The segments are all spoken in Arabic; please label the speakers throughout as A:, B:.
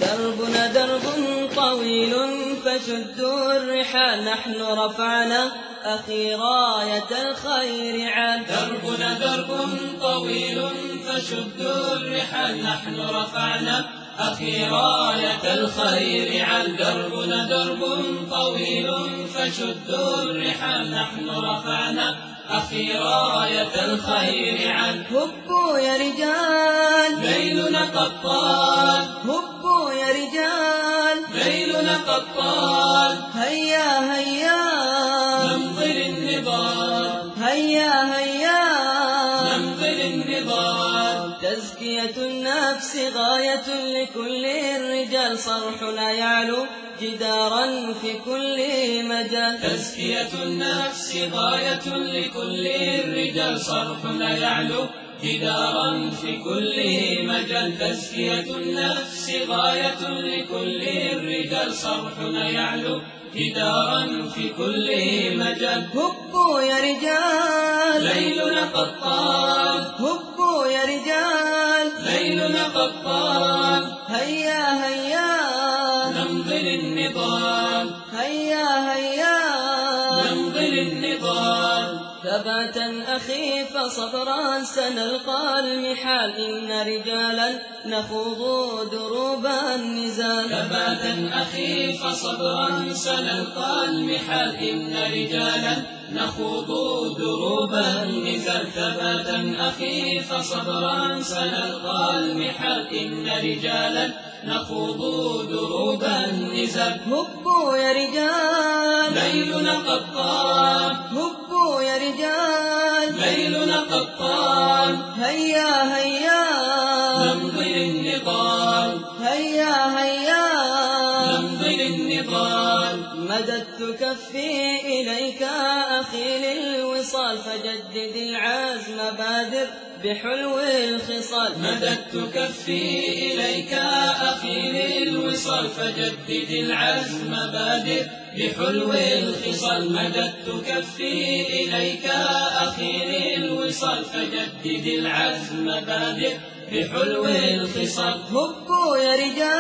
A: دربنا درب طويل فشدوا الرحال نحن رفعنا أخي راية الخير عال.
B: دربنا درب طويل فشدوا الرحال نحن رفعنا أخي راية الخير عال. دربنا درب طويل فشدوا الرحال نحن رفعنا أخي راية الخير عال.
A: هبوا يا رجال
B: ليلنا قد طال،
A: هبوا يا رجال
B: ليلنا قد طال،
A: هيا هيا
B: نمضي للنضال،
A: هيا هيا
B: نمضي للنضال.
A: تزكية النفس غاية لكل الرجال صرحنا يعلو جدارا في كل مجال.
B: تزكية النفس غاية لكل الرجال صرحنا يعلو جدارا في كل مجال. تزكية النفس غاية لكل الرجال صرحنا يعلو جدارا في كل مجال.
A: هبوا يا رجال
B: ليلنا قد طال،
A: هبوا يا رجال
B: ليلنا قد طال،
A: هيا هيا
B: نمضي للنضال،
A: هيا هيا
B: نمضي للنضال.
A: ثباتا أخي فصبرا سنلقى المحال إن رجالا نخوض دروب النزال.
B: ثباتا أخي فصبرا سنلقى المحال إن رجالا نخوض دروب النزال. ثباتا أخي فصبرا سنلقى المحال إن رجالا نخوض دروب النزال.
A: هبوا يا رجال
B: ليلنا قد طال،
A: هبوا يا رجال
B: ليلنا قد طال،
A: هيا هيا
B: نمضي للنضال،
A: هيا هيا
B: نمضي للنضال.
A: مددت كفي إليك أخي للوصال فجدد العزم بادر بحلو الخصال.
B: مددت كفي إليك أخي للوصال فجدد العزم بادر بحلو الخصال. مددت كفي إليك أخي للوصال فجدد العزم بادر بحلو الخصال.
A: هبوا يا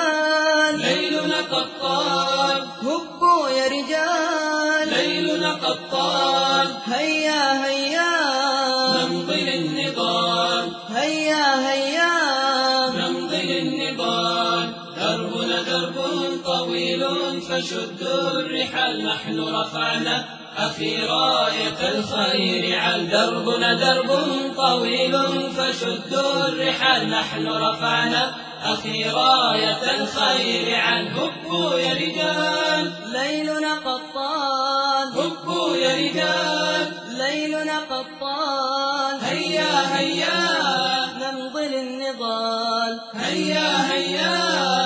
A: رجال
B: ليلنا قد طال،
A: هبوا يا رجال
B: ليلنا قد طال،
A: هيا هيا
B: نمضي للنضال،
A: هيا هيا
B: نمضي للنضال. دربنا درب طويل فشدوا الرحال نحن رفعنا أخي راية الخير عال. دربنا درب طويل فشدوا الرحال نحن رفعنا أخي راية الخير عال. هبوا يا رجال
A: ليلنا قد طال،
B: هبوا يا رجال
A: ليلنا قد طال،
B: هيا هيا
A: نمضي للنضال،
B: هيا هيا